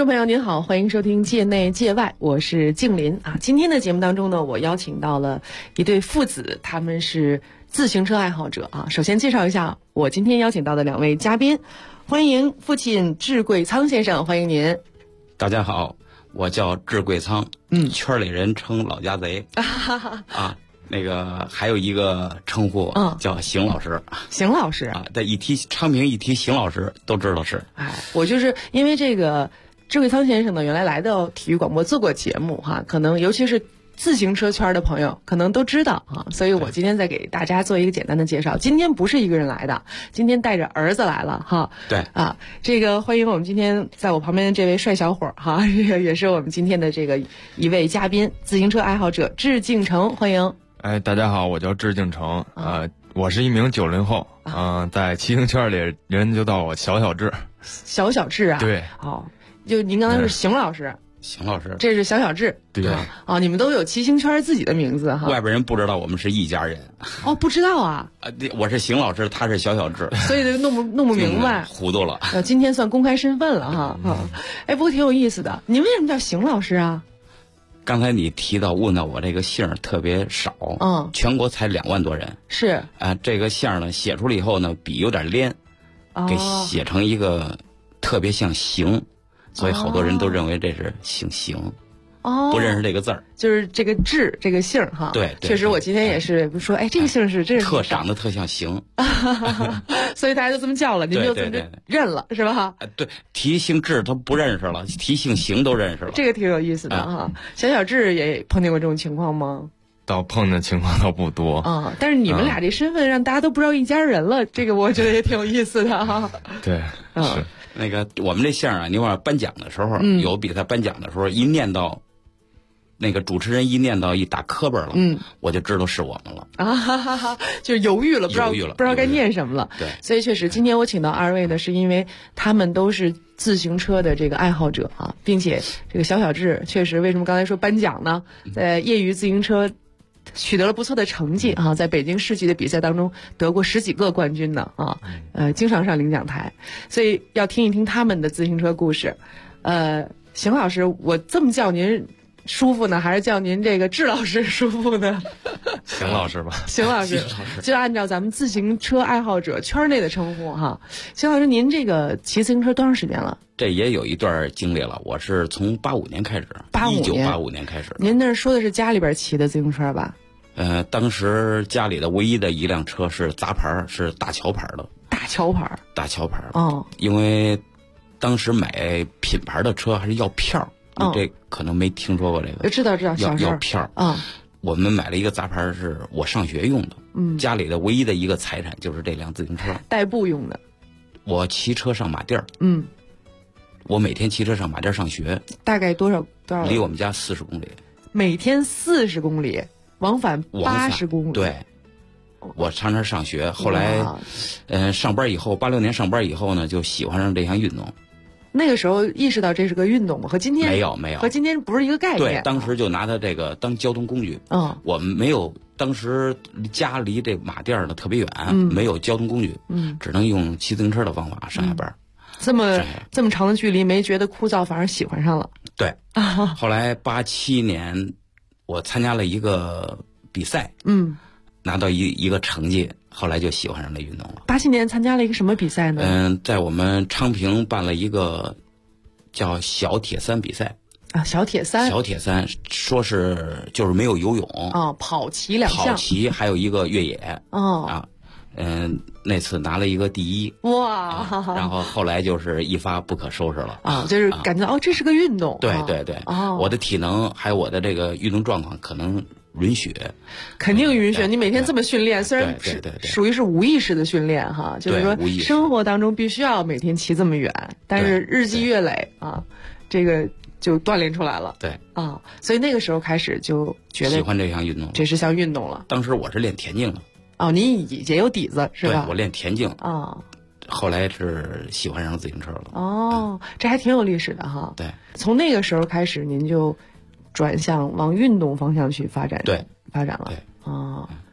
众朋友您好，欢迎收听界内界外，我是静林啊。今天的节目当中呢，我邀请到了一对父子，他们是自行车爱好者啊。首先介绍一下我今天邀请到的两位嘉宾，欢迎父亲智贵仓先生，欢迎您。 大家好，我叫智贵仓，圈里人称老家贼啊。那个还有一个称呼叫邢老师， 邢老师啊，但一提昌平一提邢老师都知道是。 我就是因为这个智贵仓先生呢，原来来到体育广播做过节目哈，可能尤其是自行车圈的朋友可能都知道啊，所以我今天再给大家做一个简单的介绍。今天不是一个人来的，今天带着儿子来了哈。 对啊， 这个欢迎我们今天在我旁边的这位帅小伙哈，这个也是我们今天的这个一位嘉宾，自行车爱好者智敬成，欢迎。 大家好，我叫智敬成，我是一名90后，在骑行圈里人就叫我小小智。 小小智啊？ 对， 就您刚才是邢老师。 邢老师， 这是小小智。 对你们都有骑行圈自己的名字哈。 外边人不知道我们是一家人。 不知道啊？ 我是邢老师，他是小小智， 所以就弄不明白， 糊涂了。 今天算公开身份了哈。不过挺有意思的。您为什么叫邢老师啊？ 刚才你问到我这个姓特别少，全国才2万多人。 是这个姓呢写出来以后呢，笔有点连，给写成一个特别像邢，所以好多人都认为这是姓邢。不认识这个字儿， 就是这个智这个姓哈。 对， 确实我今天也是说，这个姓是这是长得特像邢， 所以大家就这么叫了，您就这么认了是吧？ 对，提姓智他不认识了，提姓邢都认识了， 这个挺有意思的哈。小智也碰见过这种情况吗？ 倒碰见情况倒不多但是你们俩这身份让大家都不知道一家人了，这个我觉得也挺有意思的哈。 对，是那个我们这姓啊，你往颁奖的时候，有比赛颁奖的时候，一念到。那个主持人一念到一打磕巴了，我就知道是我们了就犹豫了，不知道该念什么了。 对， 所以确实，今天我请到二位呢，是因为他们都是自行车的这个爱好者啊，并且这个小小智确实，为什么刚才说颁奖呢？在业余自行车取得了不错的成绩啊，在北京市级的比赛当中得过10几个冠军呢啊，经常上领奖台，所以要听一听他们的自行车故事。邢老师，我这么叫您舒服呢，还是叫您这个智老师舒服呢？ 邢老师吧。 邢老师，就按照咱们自行车爱好者圈内的称呼哈。邢老师，您这个骑自行车多长时间了？ 这也有一段经历了，我是从85年开始，1985年开始。 您那说的是家里边骑的自行车吧？ 当时家里的唯一的一辆车是杂牌，是大桥牌的。 大桥牌。 因为当时买品牌的车还是要票。你这可能没听说过这个。 知道， 要票我们买了一个杂牌，是我上学用的。家里的唯一的一个财产就是这辆自行车， 代步用的。 我骑车上马甸儿。我每天骑车上马甸儿上学。 大概多少？ 离我们家40公里。 每天40公里，往返80公里。 对。我常常上学，后来，上班以后，86年上班以后呢，就喜欢上这项运动。 那个时候意识到这是个运动吗？和今天没有， 和今天不是一个概念。 对，当时就拿它这个当交通工具。我们没有，当时家离这马甸呢特别远，没有交通工具，只能用骑自行车的方法上下班。 这么长的距离，没觉得枯燥，反而喜欢上了。 对，后来87年，我参加了一个比赛，拿到一个成绩。后来就喜欢上这运动了。87 年参加了一个什么比赛呢？ 在我们昌平办了一个叫小铁三比赛。 小铁三说是就是没有游泳跑骑2项， 跑骑还有一个越野那次拿了一个第1。 哇！ 然后后来就是一发不可收拾了就是感觉这是个运动。 对，我的体能还有我的这个运动状况可能允许， 肯定允许。你每天这么训练，虽然属于是无意识的训练哈，就是说生活当中必须要每天骑这么远，但是日积月累这个就锻炼出来了。 对所以那个时候开始就觉得喜欢这项运动， 这是项运动了。 当时我是练田径的。 您也有底子是吧？ 对，我练田径后来是喜欢上自行车了。 这还挺有历史的哈。 对， 从那个时候开始，您就转向往运动方向去发展。 对， 发展了。 对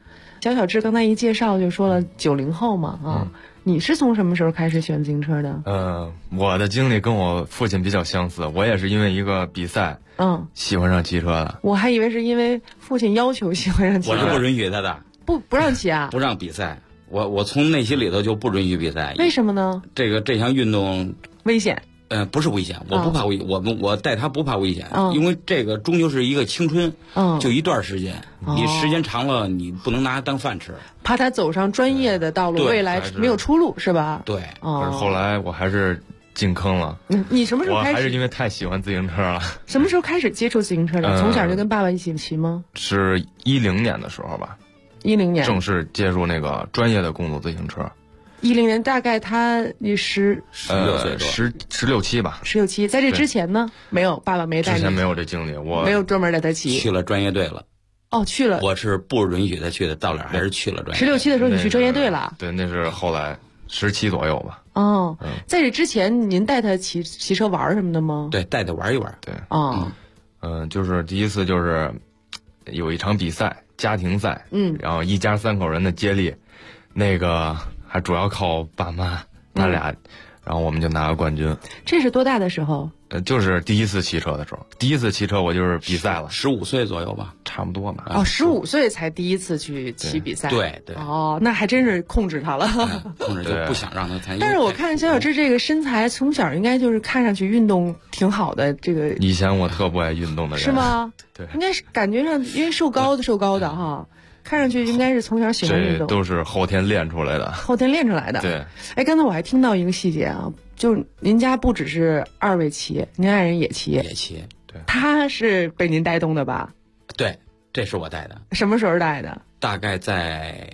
小志刚才一介绍就说了90后嘛啊。你是从什么时候开始喜欢自行车的？ 我的经历跟我父亲比较相似，我也是因为一个比赛，喜欢上骑车的。 我还以为是因为父亲要求喜欢上骑车。 我是不允许他的， 不让骑啊？ 不让比赛，我从内心里头就不允许比赛。 为什么呢？ 这项运动危险。 不是危险，我不怕危险，我带他不怕危险，因为这个终究是一个青春，就一段时间，你时间长了，你不能拿它当饭吃。 怕他走上专业的道路，未来没有出路，是吧？ 对。 可是后来我还是进坑了。 你什么时候开始？ 我还是因为太喜欢自行车了。 什么时候开始接触自行车的？从小就跟爸爸一起骑吗？ 是10年的时候吧。 10年正式接触那个专业的公路自行车。 10年大概你16 岁 16、17吧。 16、17，在这之前呢，没有，爸爸没带你。 之前没有这经历，我没有专门带他骑。 去了专业队了。 去了。 我是不允许他去的，到了还是去了专业队。 16、17的时候你去专业队了？ 对，那是后来17左右吧。 在这之前您带他骑车玩什么的吗？ 对，带他玩一玩。 对。就是第一次就是有一场比赛，家庭赛，然后一家3口人的接力，那个。还主要靠爸妈他俩，然后我们就拿了冠军。 这是多大的时候？ 就是第一次骑车的时候。第一次骑车我就是比赛了 ，15岁左右吧， 差不多吧。 15岁才第一次去骑比赛。 对。 那还真是控制他了。 控制就不想让他参与。 但是我看小志这个身材，从小应该就是看上去运动挺好的。这个以前我特不爱运动的人。 是吗？ 对， 应该是感觉上，因为瘦高的哈。看上去应该是从小喜欢运动， 这都是后天练出来的。 对，刚才我还听到一个细节啊，就是您家不只是2位骑，您爱人也骑。 对， 他是被您带动的吧？ 对，这是我带的。 什么时候带的？ 大概在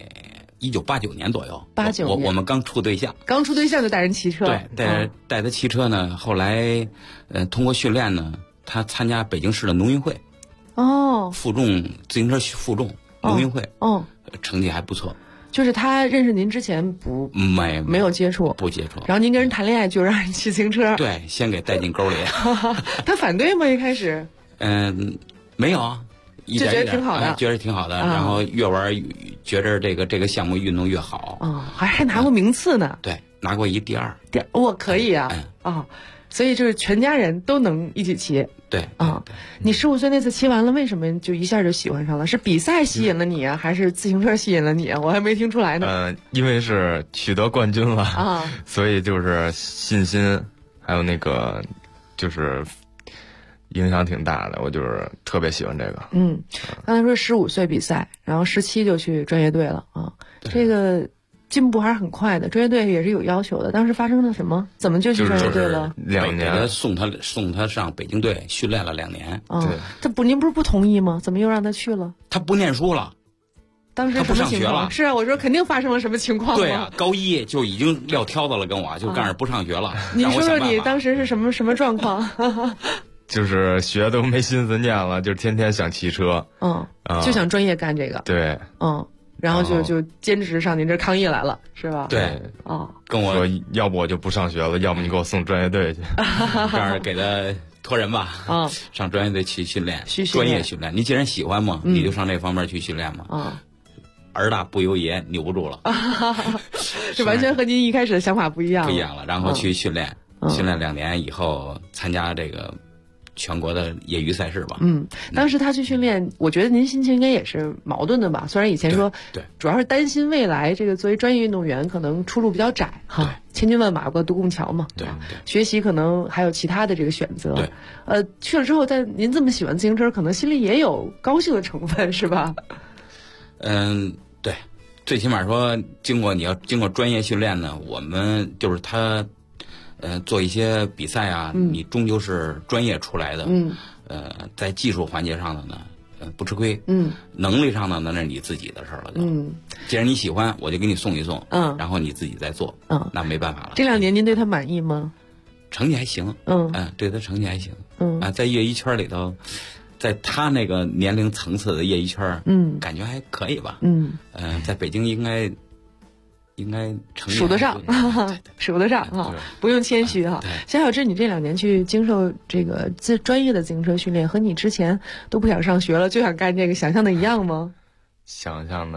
1989年左右。 89年， 我们刚处对象就带人骑车。 对，带他骑车呢。后来，通过训练呢，他参加北京市的农运会。负重自行车负重。农运会，成绩还不错。 就是他认识您之前没有接触， 不接触。 然后您跟人谈恋爱就让人骑自行车， 对，先给带进沟里。 他反对吗？一开始？ 没有啊， 就觉得挺好的， 觉得挺好的。然后越玩觉着这个项目运动越好。 还拿过名次呢。 对，拿过第二。 我可以啊。所以就是全家人都能一起骑。 对。 你15岁那次骑完了，为什么就一下就喜欢上了？是比赛吸引了你啊，还是自行车吸引了你啊？我还没听出来呢。 因为是取得冠军了所以就是信心，还有那个就是影响挺大的。我就是特别喜欢这个。 刚才说15岁比赛，然后17就去专业队了啊。这个进步还是很快的，专业队也是有要求的。当时发生了什么？怎么就去专业队了 ？2年， 送他上北京队训练了2年。 对， 您不是不同意吗？怎么又让他去了？ 他不念书了。 当时他不上学了。 是啊，我说肯定发生了什么情况。 对啊，高1就已经撂挑子了，跟我就干着不上学了。 你说说你当时是什么状况？ 就是学都没心思念了，就天天想骑车。 就想专业干这个。 对。 然后就坚持上您这抗议来了，是吧？ 对。跟我说，要不我就不上学了，要不你给我送专业队去。 这样给他托人吧。上专业队去训练，专业训练。你既然喜欢嘛，你就上这方面去训练嘛。儿大不由爷，扭不住了。 这完全和您一开始的想法不一样。 不一样了，然后去训练，训练2年以后参加这个全国的业余赛事吧。 当时他去训练，我觉得您心情应该也是矛盾的吧？虽然以前说， 对， 主要是担心未来这个作为专业运动员可能出路比较窄哈，千军万马过独木桥嘛。 对， 学习可能还有其他的这个选择。 对， 去了之后，您这么喜欢自行车，可能心里也有高兴的成分，是吧？ 对，最起码说，你要经过专业训练呢，我们就是他。做一些比赛啊，你终究是专业出来的。在技术环节上的呢，不吃亏。能力上的那是你自己的事儿了。既然你喜欢，我就给你送一送。然后你自己再做。那没办法了。 这2年您对他满意吗？ 成绩还行。对他成绩还行。在业余圈里头，在他那个年龄层次的业余圈，感觉还可以吧。在北京应该数得上，数得上哈，不用谦虚哈。小志，你这2年去经受这个专业的自行车训练，和你之前都不想上学了，就想干这个，想象的一样吗？ 想象的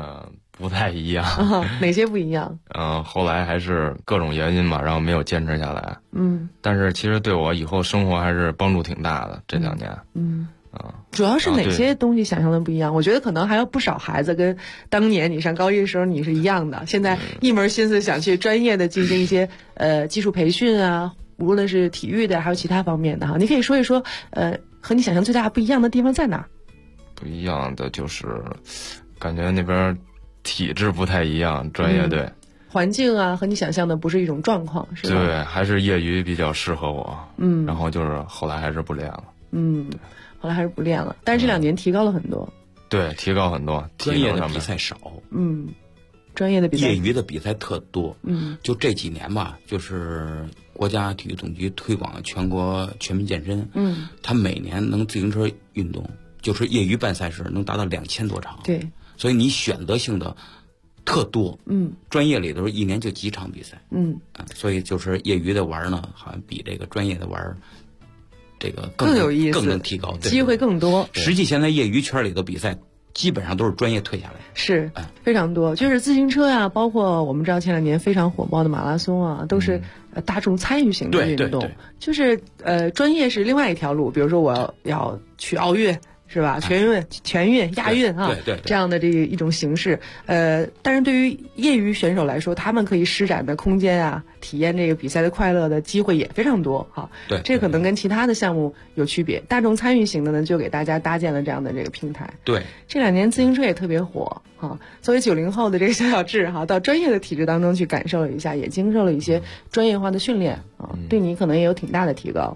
不太一样。 哪些不一样？ 后来还是各种原因吧，然后没有坚持下来。但是其实对我以后生活还是帮助挺大的，这2年。 主要是哪些东西想象的不一样？我觉得可能还有不少孩子跟当年你上高一的时候你是一样的，现在一门心思想去专业的进行一些技术培训啊，无论是体育的还有其他方面的哈。你可以说一说和你想象最大不一样的地方在哪儿？ 不一样的就是感觉那边体制不太一样，专业队。 环境啊和你想象的不是一种状况，是吧？ 对，还是业余比较适合我。然后就是后来还是不练了。 后来还是不练了，但是这2年提高了很多。 对，提高很多。 专业的比赛少， 专业的比赛， 业余的比赛特多。就这几年吧，就是国家体育总局推广全国全民健身。他每年能自行车运动，就是业余办赛事能达到2000多场。 对， 所以你选择性的特多。专业里头1年就几场比赛。所以就是业余的玩呢，好像比这个专业的玩。这个更有意思， 更能提高， 机会更多。 实际现在业余圈里的比赛基本上都是专业退下来， 是非常多。就是自行车呀，包括我们知道前2年非常火爆的马拉松啊，都是大众参与型的运动。就是专业是另外一条路，比如说我要去奥运。是吧？全运、亚运啊， 对， 这样的这一种形式。但是对于业余选手来说，他们可以施展的空间啊，体验这个比赛的快乐的机会也非常多哈。 对， 这可能跟其他的项目有区别。大众参与型的呢，就给大家搭建了这样的这个平台。 对， 这2年自行车也特别火哈。作为90后的这个小智哈，到专业的体制当中去感受了一下，也经受了一些专业化的训练啊，对你可能也有挺大的提高。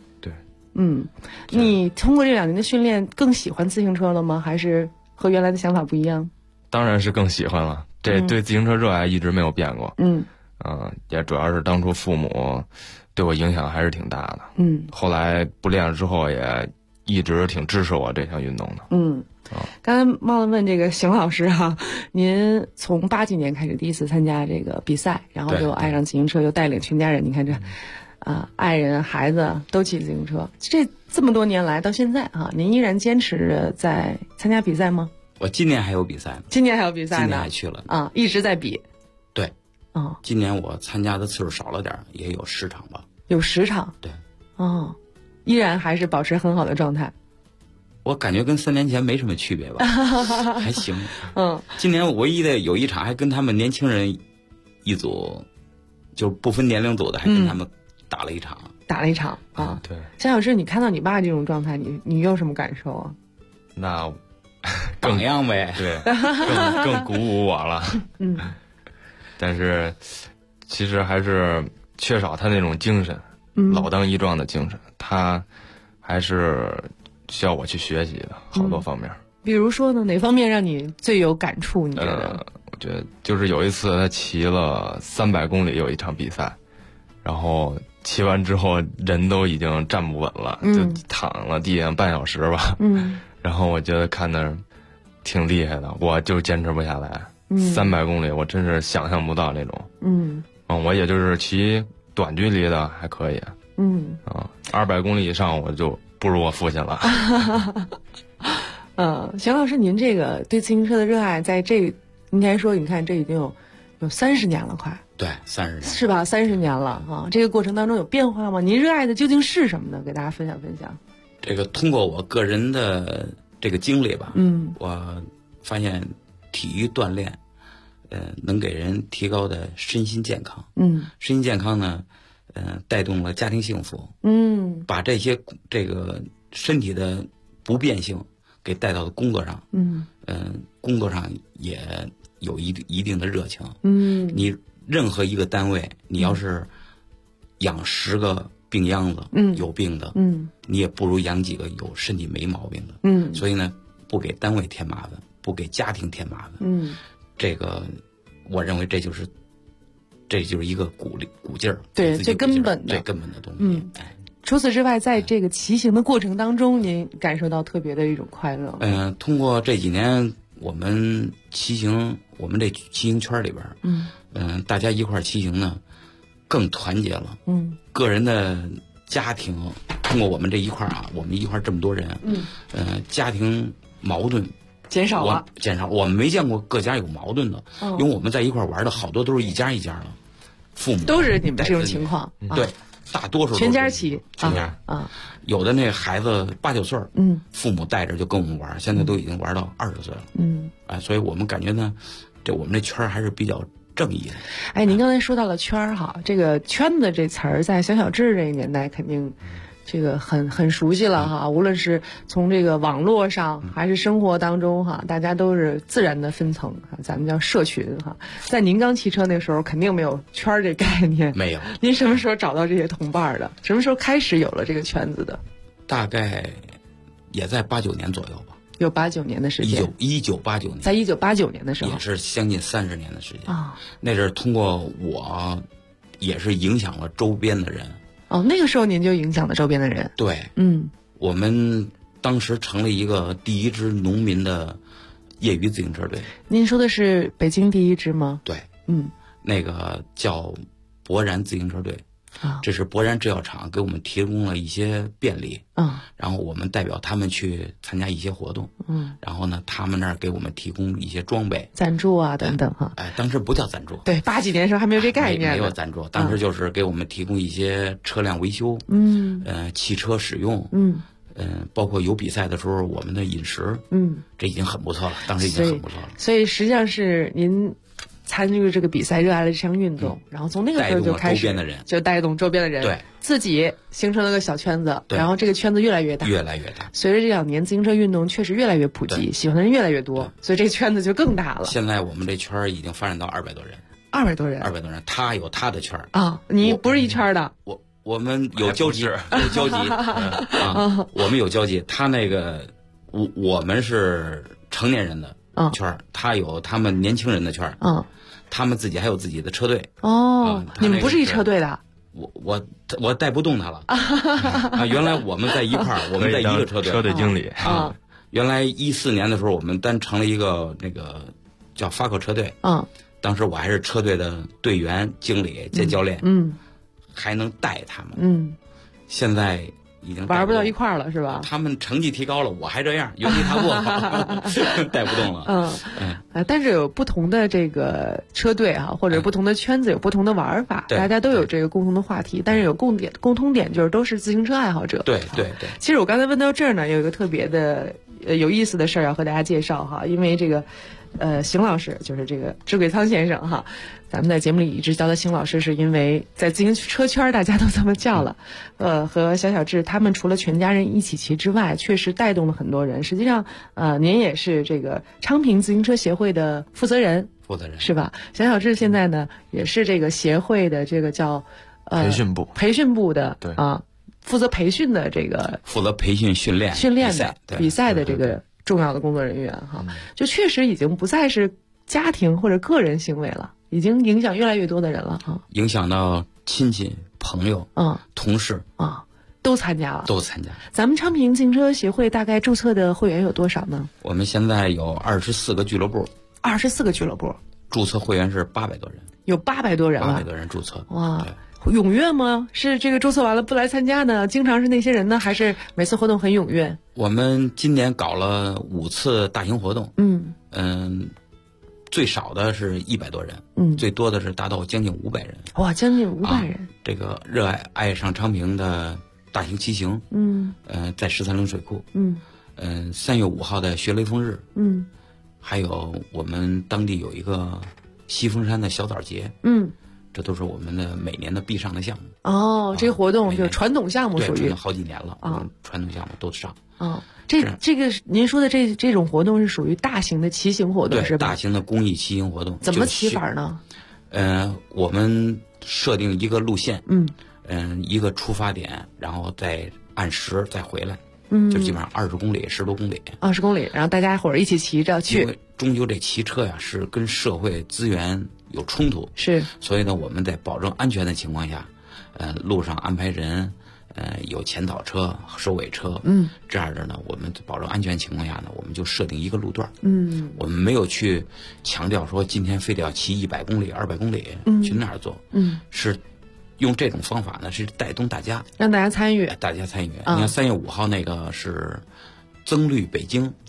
你通过这2年的训练更喜欢自行车了吗？还是和原来的想法不一样？ 当然是更喜欢了，这对自行车热爱一直没有变过。也主要是当初父母对我影响还是挺大的。后来不练了之后也一直挺支持我这项运动的。 刚才忘了问这个邢老师哈，您从80几年开始第一次参加这个比赛，然后就爱上自行车，又带领全家人，你看这。爱人、孩子都骑自行车，这么多年来到现在啊，您依然坚持着在参加比赛吗？ 我今年还有比赛呢。 今年还有比赛呢？ 今年还去了啊，一直在比。 对，今年我参加的次数少了点，也有10场吧。 有10场？ 对。 依然还是保持很好的状态。 我感觉跟3年前没什么区别吧，还行。今年唯一的有一场还跟他们年轻人一组，就不分年龄组的，还跟他们。打了一场啊！ 对， 夏老师，你看到你爸这种状态，你有什么感受啊？ 那榜样呗， 对，更鼓舞我了。但是其实还是缺少他那种精神，老当益壮的精神，他还是需要我去学习的好多方面。 比如说呢，哪方面让你最有感触？你觉得？ 我觉得就是有一次他骑了300公里有一场比赛，然后。骑完之后人都已经站不稳了，就躺了地上半小时吧。然后我觉得看的挺厉害的，我就坚持不下来。300公里我真是想象不到那种。我也就是骑短距离的还可以。200公里以上我就不如我父亲了。 邢老师，您这个对自行车的热爱，在这应该说，你看这已经有30年了，快。 对，30年是吧？30年了啊！这个过程当中有变化吗？您热爱的究竟是什么呢？给大家分享分享。 这个通过我个人的这个经历吧，我发现体育锻炼，能给人提高的身心健康。身心健康呢，带动了家庭幸福。把这些这个身体的不便性给带到了工作上。工作上也有一定的热情。你。任何一个单位，你要是养10个病秧子，有病的，你也不如养几个有身体没毛病的。所以呢，不给单位添麻烦，不给家庭添麻烦。这个我认为这就是一个鼓劲儿， 对，最根本的， 最根本的东西。 除此之外，在这个骑行的过程当中，您感受到特别的一种快乐。 通过这几年我们骑行，我们这骑行圈里边，大家一块儿骑行呢，更团结了。个人的家庭通过我们这一块儿啊，我们一块儿这么多人，家庭矛盾减少了， 我们没见过各家有矛盾的，因为我们在一块玩的好多都是一家一家的，父母都是你们这种情况， 对，大多数全家齐， 全家啊， 有的那孩子8、9岁，父母带着就跟我们玩，现在都已经玩到20岁了，所以我们感觉呢，我们这圈还是比较正义的。 哎，您刚才说到了圈儿哈，这个圈子这词儿在小小志这个年代肯定。这个很熟悉了哈，无论是从这个网络上还是生活当中哈，大家都是自然的分层哈，咱们叫社群哈。在您刚骑车那时候，肯定没有圈儿这概念， 没有。 您什么时候找到这些同伴的？什么时候开始有了这个圈子的？ 大概也在89年左右吧。 有89年的时间。 1989年。 在1989年的时候， 也是将近30年的时间啊。 那阵通过我，也是影响了周边的人。 哦，那个时候您就影响了周边的人。 对，我们当时成立一个第一支农民的业余自行车队。您说的是北京第一支吗？ 对，那个叫博然自行车队。这是博然制药厂给我们提供了一些便利，然后我们代表他们去参加一些活动，然后呢，他们那儿给我们提供一些装备、 赞助啊等等哈。 当时不叫赞助， 对，80几年的时候还没有这概念， 没有赞助，当时就是给我们提供一些车辆维修，汽车使用，包括有比赛的时候我们的饮食，这已经很不错了，当时已经很不错了。 所以实际上是您参与这个比赛，热爱了这项运动，然后从那个时候就开始就带动周边的人， 对， 自己形成了个小圈子，然后这个圈子越来越大， 越来越大。 随着这2年自行车运动确实越来越普及，喜欢的人越来越多，所以这个圈子就更大了。 现在我们这圈已经发展到200多人 ，200多人， 他有他的圈啊，你不是一圈的， 我们有交集，有交集啊，我们有交集。他那个我们是成年人的圈，他有他们年轻人的圈，他们自己还有自己的车队。 你们不是一车队的？ 我带不动他了啊！原来我们在一块儿，我们在一个车队， 车队经理啊。原来14年的时候，我们单成了一个那个叫发克车队。当时我还是车队的队员、经理兼教练，还能带他们。现在已经玩不到一块儿了，是吧？ 他们成绩提高了，我还这样，原地踏步，带不动了。 但是有不同的这个车队哈，或者不同的圈子有不同的玩法，大家都有这个共同的话题，但是有共通点就是都是自行车爱好者。 对。 其实我刚才问到这儿呢，有一个特别的有意思的事儿要和大家介绍哈，因为这个邢老师就是这个智桂仓先生哈，咱们在节目里一直叫他邢老师，是因为在自行车圈大家都这么叫了。和小小志他们除了全家人一起骑之外，确实带动了很多人。实际上，您也是这个昌平自行车协会的负责人是吧？小小志现在呢也是这个协会的这个叫培训部的对啊，负责培训的这个负责培训训练的比赛的这个重要的工作人员哈，就确实已经不再是家庭或者个人行为了，已经影响越来越多的人了哈， 影响到亲戚、朋友、同事都参加了，咱们昌平自行车协会大概注册的会员有多少呢？ 我们现在有24个俱乐部 ，24个俱乐部， 注册会员是800多人， 有800多人了， 800多人注册， 哇！踊跃吗？是这个注册完了不来参加呢？经常是那些人呢，还是每次活动很踊跃？ 我们今年搞了5次大型活动，最少的是100多人，最多的是达到将近500人。 哇，将近500人！ 这个热爱上昌平的大型骑行，在13陵水库，3月5号的学雷锋日，还有我们当地有一个西峰山的小枣节，这都是我们的每年的必上的项目。 这个活动就是传统项目，属于好几年了传统项目都上。 这个您说的这种活动是属于大型的骑行活动是吧？ 大型的公益骑行活动。 怎么骑法呢？ 我们设定一个路线，一个出发点，然后再按时再回来，就基本上20公里，10多公里。20公里， 然后大家伙儿一起骑着去。 因为终究这骑车呀是跟社会资源有冲突， 是， 所以呢，我们在保证安全的情况下，路上安排人，有前导车、收尾车，这样的呢，我们保证安全情况下呢，我们就设定一个路段，我们没有去强调说今天非得要骑100公里、200公里，去那儿做，是用这种方法呢，是带动大家， 让大家参与， 你看3月5号那个是增绿北京。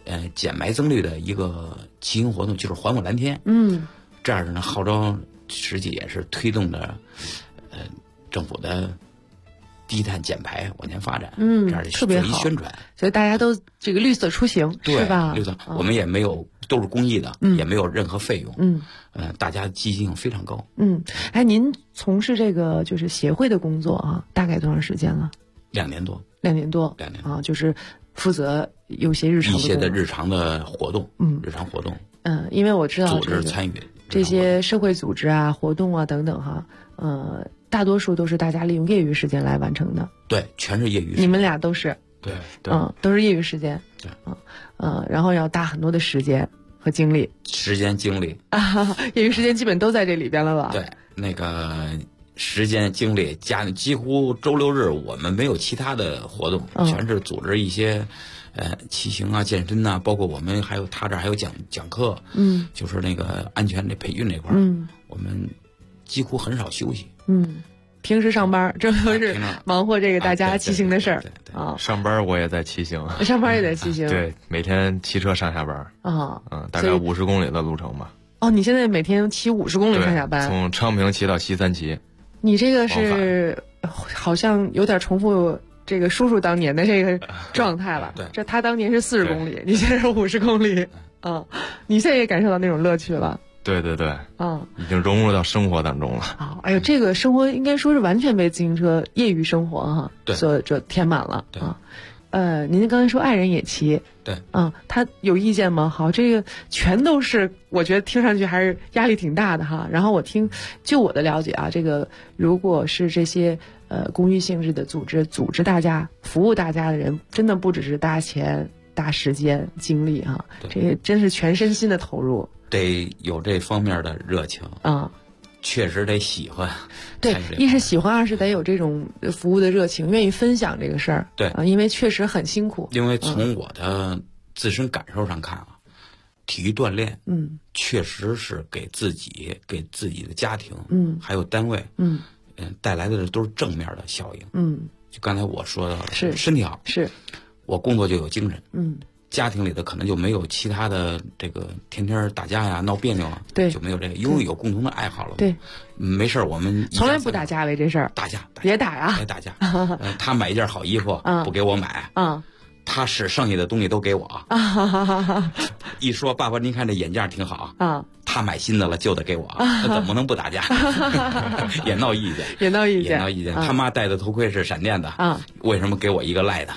减霾增绿的一个骑行活动，就是环我蓝天。这样的呢，号召实际也是推动着政府的低碳减排往前发展。这样的特别好宣传， 所以大家都这个绿色出行，是吧？ 绿色，我们也没有都是公益的，也没有任何费用。大家积极性非常高。 哎，您从事这个就是协会的工作啊，大概多长时间了 ？2年多。 2年多啊，就是负责有些日常的日常的活动。日常活动。 因为我知道组织参与这些社会组织啊、活动啊等等哈，大多数都是大家利用业余时间来完成的。 对，全是业余时间。 你们俩都是。 对， 都是业余时间。 对， 然后要大很多的时间和精力。业余时间基本都在这里边了吧？ 对，那个时间精力几乎周六日我们没有其他的活动，全是组织一些骑行啊、健身啊，包括我们他这儿还有讲课。就是那个安全的培训这块。我们几乎很少休息。 平时上班这都是忙活这个大家骑行的事儿啊。 上班我也在骑行， 上班也在骑行。 对，每天骑车上下班大概50公里的路程吧。 你现在每天骑50公里上下班？ 从昌平骑到西三旗。 你这个是好像有点重复这个叔叔当年的这个状态了。 对， 这他当年是40公里，你现在是50公里。你现在也感受到那种乐趣了。 对，已经融入到生活当中了。 哎呦，这个生活应该说是完全被自行车业余生活所填满了。您刚才说爱人也骑。 对。 他有意见吗？好，这个全都是我觉得听上去还是压力挺大的哈。然后就我的了解啊，这个如果是这些公益性质的组织大家服务大家的人，真的不只是大钱大时间精力这个真是全身心的投入。 得有这方面的热情确实得喜欢。 对，一是喜欢，二是得有这种服务的热情，愿意分享这个事儿。 对因为确实很辛苦。 因为从我的自身感受上看体育锻炼确实是给自己的家庭还有单位带来的都是正面的效应。就刚才我说的是身体好， 是我工作就有精神。家庭里的可能就没有其他的这个天天打架呀、闹别扭啊， 对， 就没有这个，因为有共同的爱好了。 对， 没事我们从来不打架为这事儿。 打架别打呀！ 别打架。他买一件好衣服不给我买他使剩下的东西都给我一说爸爸，您看这眼镜挺好他买新的了，旧的给我那怎么能不打架？也闹意见。他妈戴的头盔是闪电的为什么给我一个赖的？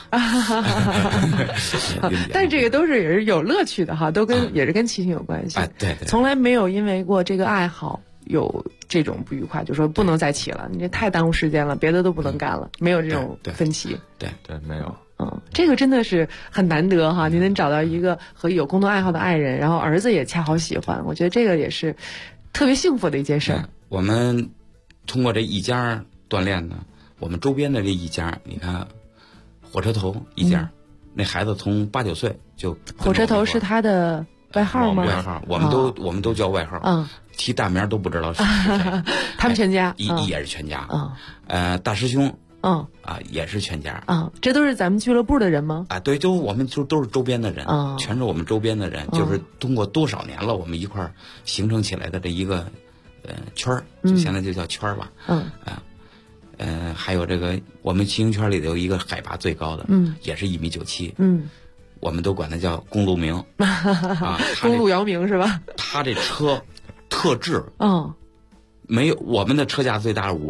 但这个都是也是有乐趣的哈，都也是跟骑行有关系。 对， 从来没有因为过这个爱好有这种不愉快，就说不能再骑了，你这太耽误时间了，别的都不能干了，没有这种分歧。 对， 没有。 这个真的是很难得哈，您能找到一个和有共同爱好的爱人，然后儿子也恰好喜欢，我觉得这个也是特别幸福的一件事。 我们通过这一家锻炼呢，我们周边的这一家，你看火车头一家，那孩子从8、9岁就。 火车头是他的外号吗？ 外号，我们都叫外号。提大名都不知道是谁。 他们全家也是全家。大师兄。也是全家这都是咱们俱乐部的人吗？ 对，我们都是周边的人全是我们周边的人，就是通过多少年了，我们一块儿形成起来的这一个圈儿，就现在就叫圈儿吧。还有这个我们骑行圈里头有一个海拔最高的，也是1.97米。我们都管它叫公路名公路姚明是吧？ 他这车特制没有，我们的车架最大是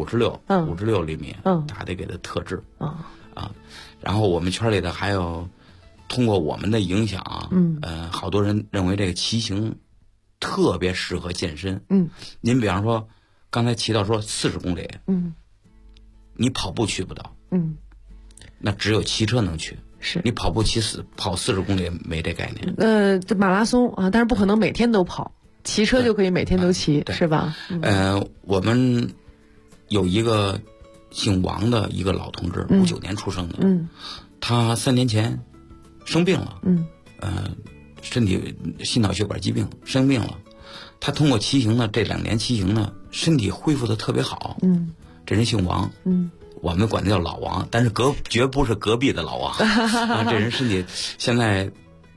56厘米，他得给它特制然后我们圈里的还有通过我们的影响好多人认为这个骑行特别适合健身。您比方说刚才骑到说40公里，你跑步去不到，那只有骑车能去。 是你跑步跑40公里没这概念。 这马拉松但是不可能每天都跑。骑车就可以每天都骑，是吧？ 我们有一个姓王的一个老同志，59年出生的，他3年前生病了，身体心脑血管疾病生病了，他通过骑行呢，这2年骑行呢，身体恢复的特别好，这人姓王，我们管他叫老王，但是绝不是隔壁的老王，这人身体现在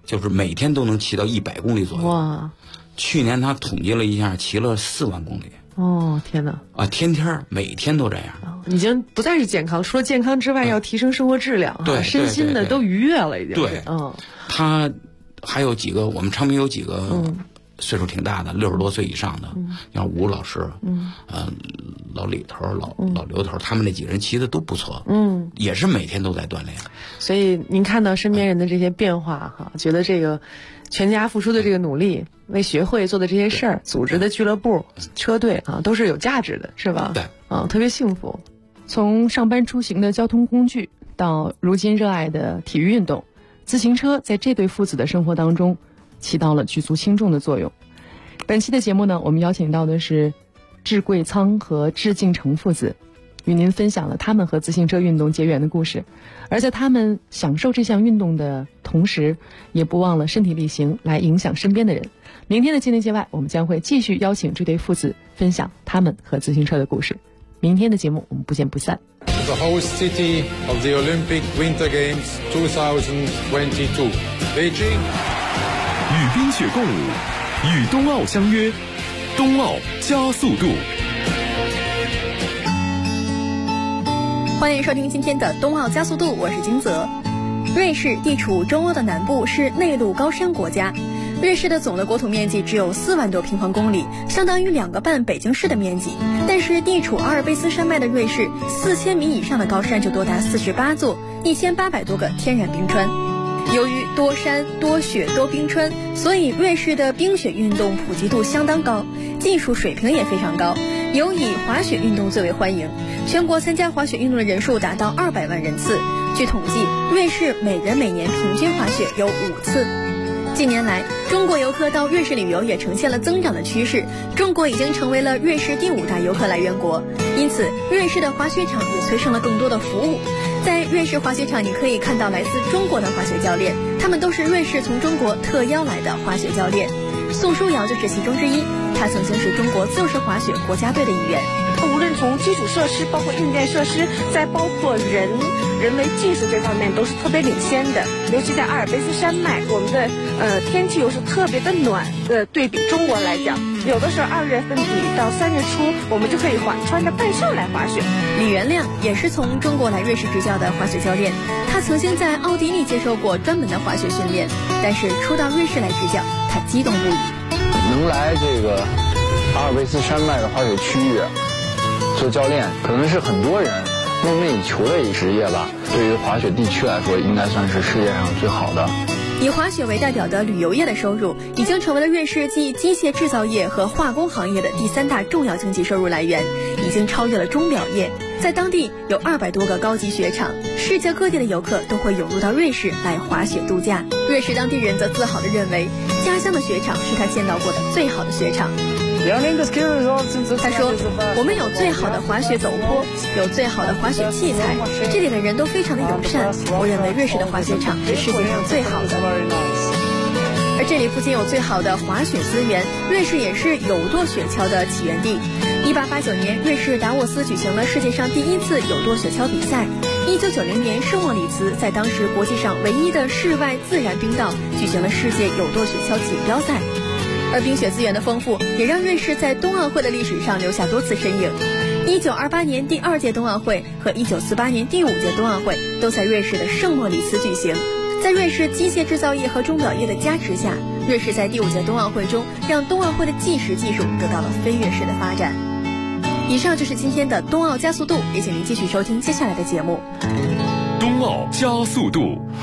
就是每天都能骑到100公里左右。 哇！ 去年他统计了一下，骑了4万公里。 哦，天哪！ 啊，每天都这样， 已经不再是健康，除了健康之外，要提升生活质量， 对， 身心的都愉悦了，已经。 对，他还有几个，我们昌平有几个岁数挺大的，60多岁以上的，像吴老师，老李头、老刘头，他们那几个人骑的都不错，也是每天都在锻炼。 所以您看到身边人的这些变化哈，觉得这个全家付出的这个努力，为学会做的这些事儿，组织的俱乐部、车队啊，都是有价值的，是吧？ 对， 特别幸福。从上班出行的交通工具，到如今热爱的体育运动，自行车在这对父子的生活当中起到了举足轻重的作用。本期的节目呢，我们邀请到的是智贵仓和智敬成父子，与您分享了他们和自行车运动结缘的故事。而在他们享受这项运动的同时，也不忘了身体力行来影响身边的人。明天的境内界外，我们将会继续邀请这对父子分享他们和自行车的故事。明天的节目我们不见不散。 The host city of the Olympic Winter Games 2022, Beijing. 与冰雪共舞，与冬奥相约，冬奥加速度。 欢迎收听今天的冬奥加速度，我是金泽。瑞士地处中欧的南部，是内陆高山国家。瑞士的总的国土面积只有4万多平方公里，相当于2个半北京市的面积。但是地处阿尔卑斯山脉的瑞士，4000米以上的高山就多达48座，1800多个天然冰川。由于多山、多雪、多冰川，所以瑞士的冰雪运动普及度相当高，技术水平也非常高，尤以滑雪运动最为欢迎。全国参加滑雪运动的人数达到200万人次。据统计，瑞士每人每年平均滑雪有5次。近年来，中国游客到瑞士旅游也呈现了增长的趋势，中国已经成为了瑞士第5大游客来源国，因此瑞士的滑雪场也催生了更多的服务。在瑞士滑雪场，你可以看到来自中国的滑雪教练，他们都是瑞士从中国特邀来的滑雪教练。宋书瑶就是其中之一，他曾经是中国自由式滑雪国家队的一员。 无论从基础设施，包括硬件设施，再包括人为技术这方面，都是特别领先的。尤其在阿尔卑斯山脉，我们的天气又是特别的暖，对比中国来讲，有的时候2月份底到3月初，我们就可以穿着半袖来滑雪。 李元亮也是从中国来瑞士执教的滑雪教练，他曾经在奥地利接受过专门的滑雪训练，但是初到瑞士来执教，他激动不已。 能来这个阿尔卑斯山脉的滑雪区域做教练，可能是很多人梦寐以求的一职业吧。对于滑雪地区来说，应该算是世界上最好的。 以滑雪为代表的旅游业的收入，已经成为了瑞士继机械制造业和化工行业的第3大重要经济收入来源，已经超越了钟表业。在当地有200多个高级雪场，世界各地的游客都会涌入到瑞士来滑雪度假。瑞士当地人则自豪地认为，家乡的雪场是他见到过的最好的雪场。他说，我们有最好的滑雪陡坡，有最好的滑雪器材，这里的人都非常的友善，我认为瑞士的滑雪场是世界上最好的。而这里不仅有最好的滑雪资源，瑞士也是有舵雪橇的起源地。1889年，瑞士达沃斯举行了世界上第1次有舵雪橇比赛。1990年，圣莫里茨在当时国际上唯一的室外自然冰道举行了世界有舵雪橇锦标赛。而冰雪资源的丰富，也让瑞士在冬奥会的历史上留下多次身影。1928年第2届冬奥会和1948年第5届冬奥会都在瑞士的圣莫里茨举行。在瑞士机械制造业和钟表业的加持下，瑞士在第5届冬奥会中让冬奥会的计时技术得到了飞跃式的发展。以上就是今天的冬奥加速度，也请您继续收听接下来的节目。 冬奥加速度。